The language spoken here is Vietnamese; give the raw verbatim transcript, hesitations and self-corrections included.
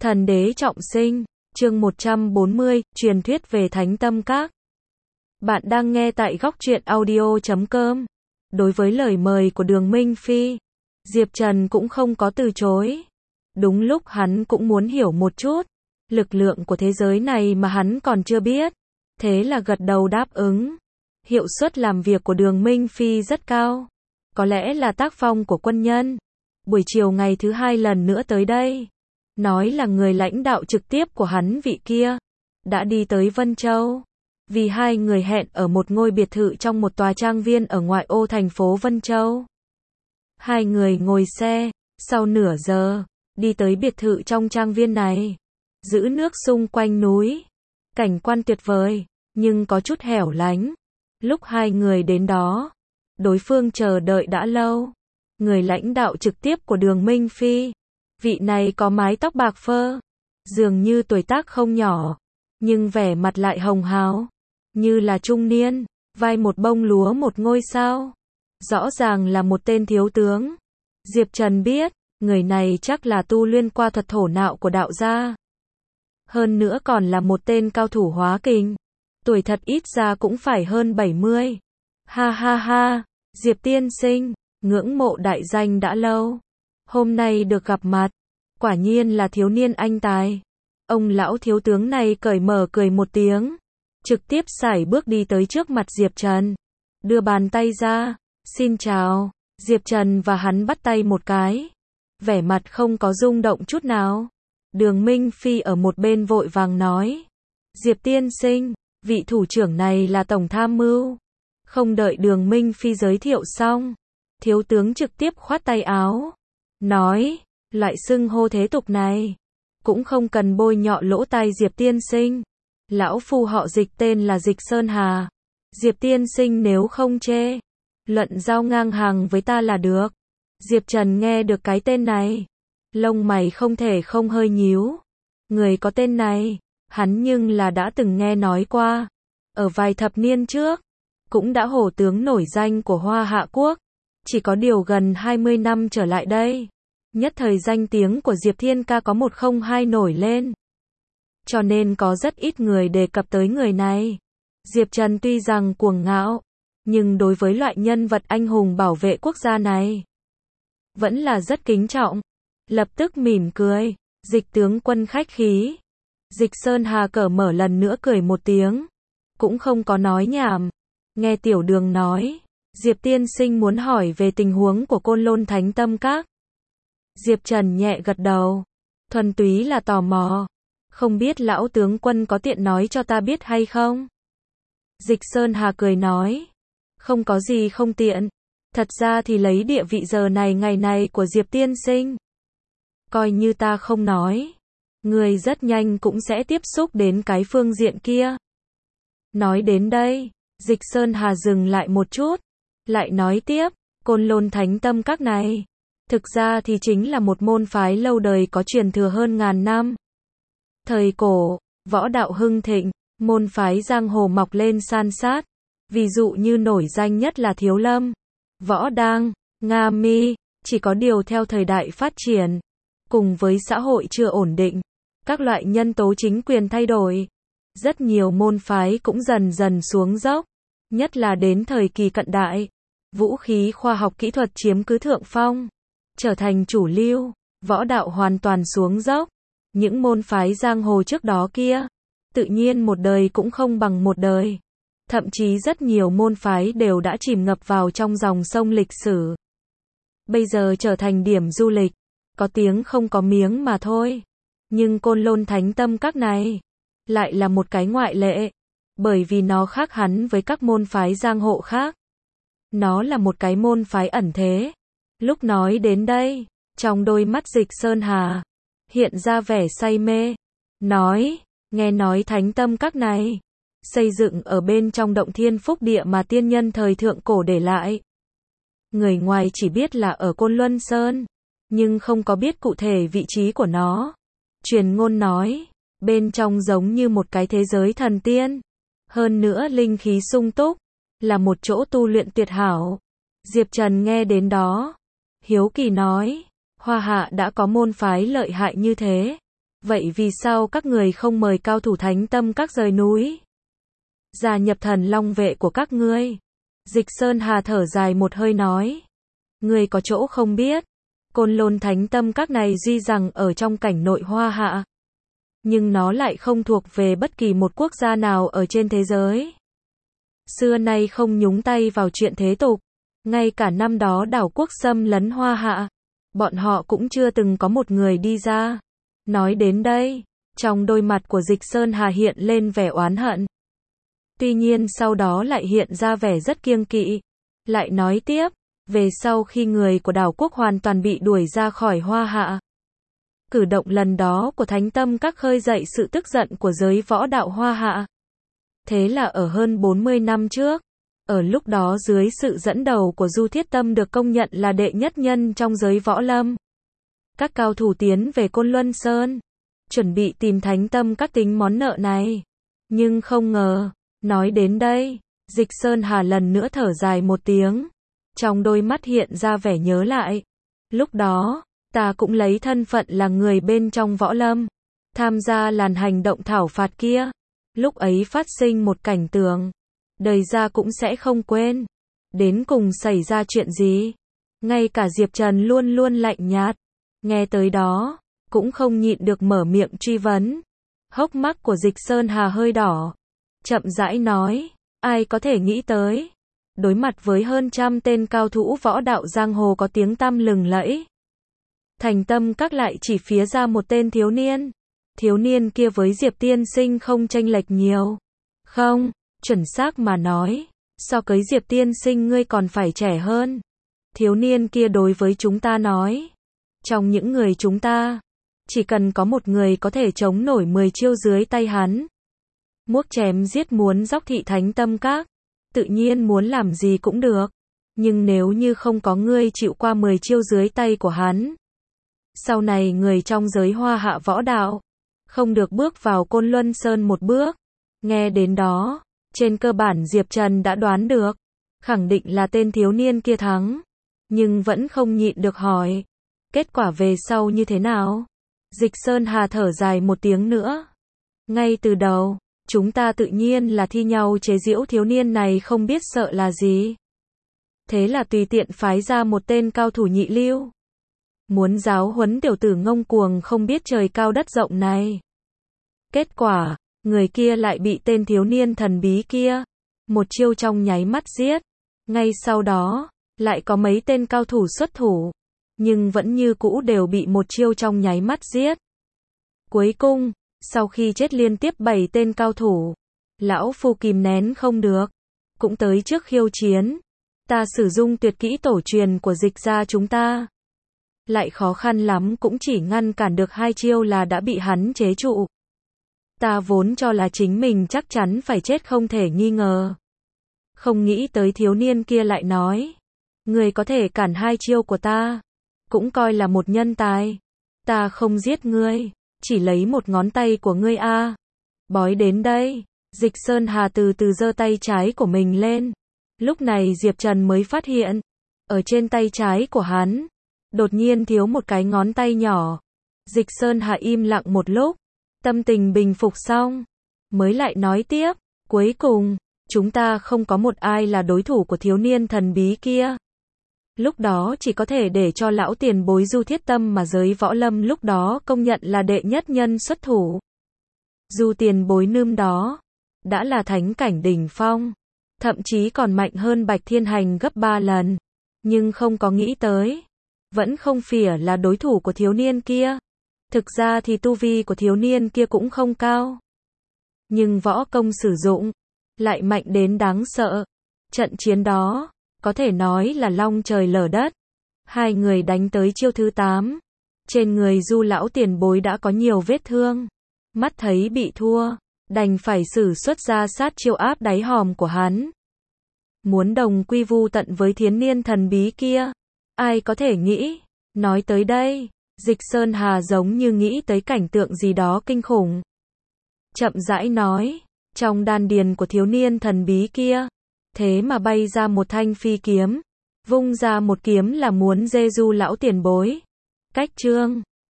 Thần đế trọng sinh, chương một trăm bốn mươi, truyền thuyết về Thánh Tâm Các. Bạn đang nghe tại góc truyện audio chấm com. Đối với lời mời của Đường Minh Phi, Diệp Trần cũng không có từ chối. Đúng lúc hắn cũng muốn hiểu một chút lực lượng của thế giới này mà hắn còn chưa biết. Thế là gật đầu đáp ứng. Hiệu suất làm việc của Đường Minh Phi rất cao. Có lẽ là tác phong của quân nhân. Buổi chiều ngày thứ hai lần nữa tới đây. Nói là người lãnh đạo trực tiếp của hắn vị kia đã đi tới Vân Châu. Vì hai người hẹn ở một ngôi biệt thự trong một tòa trang viên ở ngoại ô thành phố Vân Châu. Hai người ngồi xe, sau nửa giờ, đi tới biệt thự trong trang viên này. Giữ nước xung quanh núi. Cảnh quan tuyệt vời, nhưng có chút hẻo lánh. Lúc hai người đến đó, đối phương chờ đợi đã lâu. Người lãnh đạo trực tiếp của Đường Minh Phi. Vị này có mái tóc bạc phơ, dường như tuổi tác không nhỏ, nhưng vẻ mặt lại hồng hào, như là trung niên, vai một bông lúa một ngôi sao. Rõ ràng là một tên thiếu tướng. Diệp Trần biết, người này chắc là tu luyện qua thuật thổ nạo của đạo gia. Hơn nữa còn là một tên cao thủ hóa kình. Tuổi thật ít ra cũng phải hơn bảy mươi. Ha ha ha, Diệp tiên sinh, ngưỡng mộ đại danh đã lâu. Hôm nay được gặp mặt, quả nhiên là thiếu niên anh tài. Ông lão thiếu tướng này cởi mở cười một tiếng, trực tiếp sải bước đi tới trước mặt Diệp Trần, đưa bàn tay ra, xin chào. Diệp Trần và hắn bắt tay một cái, vẻ mặt không có rung động chút nào. Đường Minh Phi ở một bên vội vàng nói, Diệp tiên sinh, vị thủ trưởng này là tổng tham mưu. Không đợi Đường Minh Phi giới thiệu xong, thiếu tướng trực tiếp khoát tay áo, nói, loại xưng hô thế tục này, cũng không cần bôi nhọ lỗ tai Diệp tiên sinh. Lão phu họ Dịch, tên là Dịch Sơn Hà. Diệp tiên sinh nếu không chê, luận giao ngang hàng với ta là được. Diệp Trần nghe được cái tên này, lông mày không thể không hơi nhíu. Người có tên này, hắn nhưng là đã từng nghe nói qua. Ở vài thập niên trước, cũng đã hổ tướng nổi danh của Hoa Hạ Quốc. Chỉ có điều gần hai mươi năm trở lại đây, nhất thời danh tiếng của Diệp Thiên Ca có một không hai nổi lên. Cho nên có rất ít người đề cập tới người này. Diệp Trần tuy rằng cuồng ngạo, nhưng đối với loại nhân vật anh hùng bảo vệ quốc gia này, vẫn là rất kính trọng. Lập tức mỉm cười, Dịch tướng quân khách khí. Dịch Sơn Hà cởi mở lần nữa cười một tiếng, cũng không có nói nhảm. Nghe Tiểu Đường nói, Diệp tiên sinh muốn hỏi về tình huống của Côn Lôn Thánh Tâm Các. Diệp Trần nhẹ gật đầu, thuần túy là tò mò, không biết lão tướng quân có tiện nói cho ta biết hay không? Dịch Sơn Hà cười nói, không có gì không tiện, thật ra thì lấy địa vị giờ này ngày này của Diệp tiên sinh, coi như ta không nói, người rất nhanh cũng sẽ tiếp xúc đến cái phương diện kia. Nói đến đây, Dịch Sơn Hà dừng lại một chút, lại nói tiếp, Côn Lôn Thánh Tâm Các này, thực ra thì chính là một môn phái lâu đời có truyền thừa hơn ngàn năm. Thời cổ, võ đạo hưng thịnh, môn phái giang hồ mọc lên san sát. Ví dụ như nổi danh nhất là Thiếu Lâm, Võ Đang, Nga Mi. Chỉ có điều theo thời đại phát triển, cùng với xã hội chưa ổn định, các loại nhân tố chính quyền thay đổi, rất nhiều môn phái cũng dần dần xuống dốc. Nhất là đến thời kỳ cận đại, vũ khí khoa học kỹ thuật chiếm cứ thượng phong, trở thành chủ lưu, võ đạo hoàn toàn xuống dốc. Những môn phái giang hồ trước đó kia, tự nhiên một đời cũng không bằng một đời. Thậm chí rất nhiều môn phái đều đã chìm ngập vào trong dòng sông lịch sử. Bây giờ trở thành điểm du lịch, có tiếng không có miếng mà thôi. Nhưng Côn Lôn Thánh Tâm Các này, lại là một cái ngoại lệ. Bởi vì nó khác hẳn với các môn phái giang hồ khác. Nó là một cái môn phái ẩn thế. Lúc nói đến đây, trong đôi mắt Dịch Sơn Hà hiện ra vẻ say mê. Nói, nghe nói Thánh Tâm Các này xây dựng ở bên trong động thiên phúc địa mà tiên nhân thời thượng cổ để lại. Người ngoài chỉ biết là ở Côn Luân Sơn, nhưng không có biết cụ thể vị trí của nó. Truyền ngôn nói, bên trong giống như một cái thế giới thần tiên. Hơn nữa linh khí sung túc, là một chỗ tu luyện tuyệt hảo. Diệp Trần nghe đến đó, hiếu kỳ nói, Hoa Hạ đã có môn phái lợi hại như thế. Vậy vì sao các người không mời cao thủ thánh tâm các rời núi? Gia nhập thần long vệ của các ngươi. Dịch Sơn Hà thở dài một hơi nói. Ngươi có chỗ không biết. Côn Lôn thánh tâm các này duy rằng ở trong cảnh nội Hoa Hạ. Nhưng nó lại không thuộc về bất kỳ một quốc gia nào ở trên thế giới. Xưa nay không nhúng tay vào chuyện thế tục. Ngay cả năm đó đảo quốc xâm lấn Hoa Hạ. Bọn họ cũng chưa từng có một người đi ra. Nói đến đây, trong đôi mặt của Dịch Sơn Hà hiện lên vẻ oán hận. Tuy nhiên sau đó lại hiện ra vẻ rất kiêng kỵ. Lại nói tiếp, về sau khi người của đảo quốc hoàn toàn bị đuổi ra khỏi Hoa Hạ. Cử động lần đó của thánh tâm các khơi dậy sự tức giận của giới võ đạo Hoa Hạ. Thế là ở hơn bốn mươi năm trước, ở lúc đó dưới sự dẫn đầu của Du Thiết Tâm được công nhận là đệ nhất nhân trong giới võ lâm. Các cao thủ tiến về Côn Luân Sơn, chuẩn bị tìm thánh tâm các tính món nợ này. Nhưng không ngờ, nói đến đây, Dịch Sơn Hà lần nữa thở dài một tiếng. Trong đôi mắt hiện ra vẻ nhớ lại. Lúc đó, ta cũng lấy thân phận là người bên trong võ lâm, tham gia làn hành động thảo phạt kia. Lúc ấy phát sinh một cảnh tượng, đời ra cũng sẽ không quên. Đến cùng xảy ra chuyện gì? Ngay cả Diệp Trần luôn luôn lạnh nhạt. Nghe tới đó, cũng không nhịn được mở miệng truy vấn. Hốc mắt của Dịch Sơn Hà hơi đỏ. Chậm rãi nói, ai có thể nghĩ tới. Đối mặt với hơn trăm tên cao thủ võ đạo giang hồ có tiếng tăm lừng lẫy. Thành tâm các lại chỉ phía ra một tên thiếu niên. Thiếu niên kia với Diệp tiên sinh không chênh lệch nhiều. Không, chuẩn xác mà nói, so với Diệp tiên sinh ngươi còn phải trẻ hơn. Thiếu niên kia đối với chúng ta nói. Trong những người chúng ta, chỉ cần có một người có thể chống nổi mười chiêu dưới tay hắn. Muốc chém giết muốn dốc thị thánh tâm các. Tự nhiên muốn làm gì cũng được. Nhưng nếu như không có ngươi chịu qua mười chiêu dưới tay của hắn. Sau này người trong giới Hoa Hạ võ đạo. Không được bước vào Côn Luân Sơn một bước. Nghe đến đó. Trên cơ bản Diệp Trần đã đoán được. Khẳng định là tên thiếu niên kia thắng. Nhưng vẫn không nhịn được hỏi. Kết quả về sau như thế nào? Dịch Sơn Hà thở dài một tiếng nữa. Ngay từ đầu. Chúng ta tự nhiên là thi nhau chế giễu thiếu niên này không biết sợ là gì. Thế là tùy tiện phái ra một tên cao thủ nhị lưu. Muốn giáo huấn tiểu tử ngông cuồng không biết trời cao đất rộng này. Kết quả, người kia lại bị tên thiếu niên thần bí kia. Một chiêu trong nháy mắt giết. Ngay sau đó, lại có mấy tên cao thủ xuất thủ. Nhưng vẫn như cũ đều bị một chiêu trong nháy mắt giết. Cuối cùng, sau khi chết liên tiếp bảy tên cao thủ, lão phu kìm nén không được, cũng tới trước khiêu chiến. Ta sử dụng tuyệt kỹ tổ truyền của Dịch gia chúng ta. Lại khó khăn lắm cũng chỉ ngăn cản được hai chiêu là đã bị hắn chế trụ. Ta vốn cho là chính mình chắc chắn phải chết không thể nghi ngờ. Không nghĩ tới thiếu niên kia lại nói. Người có thể cản hai chiêu của ta. Cũng coi là một nhân tài. Ta không giết ngươi. Chỉ lấy một ngón tay của ngươi a. À. Bói đến đây. Dịch Sơn Hà từ từ giơ tay trái của mình lên. Lúc này Diệp Trần mới phát hiện. Ở trên tay trái của hắn. Đột nhiên thiếu một cái ngón tay nhỏ. Dịch Sơn Hà im lặng một lúc. Tâm tình bình phục xong. Mới lại nói tiếp. Cuối cùng. Chúng ta không có một ai là đối thủ của thiếu niên thần bí kia. Lúc đó chỉ có thể để cho lão tiền bối Du Thiết Tâm mà giới võ lâm lúc đó công nhận là đệ nhất nhân xuất thủ. Du tiền bối nươm đó. Đã là thánh cảnh đỉnh phong. Thậm chí còn mạnh hơn Bạch Thiên Hành gấp ba lần. Nhưng không có nghĩ tới. Vẫn không phỉa là đối thủ của thiếu niên kia. Thực ra thì tu vi của thiếu niên kia cũng không cao. Nhưng võ công sử dụng. Lại mạnh đến đáng sợ. Trận chiến đó. Có thể nói là long trời lở đất. Hai người đánh tới chiêu thứ tám. Trên người Du lão tiền bối đã có nhiều vết thương. Mắt thấy bị thua. Đành phải sử xuất ra sát chiêu áp đáy hòm của hắn. Muốn đồng quy vu tận với thiếu niên thần bí kia. Ai có thể nghĩ. Nói tới đây. Dịch Sơn Hà giống như nghĩ tới cảnh tượng gì đó kinh khủng. Chậm rãi nói. Trong đan điền của thiếu niên thần bí kia. Thế mà bay ra một thanh phi kiếm. Vung ra một kiếm là muốn dê Du lão tiền bối. Cách chương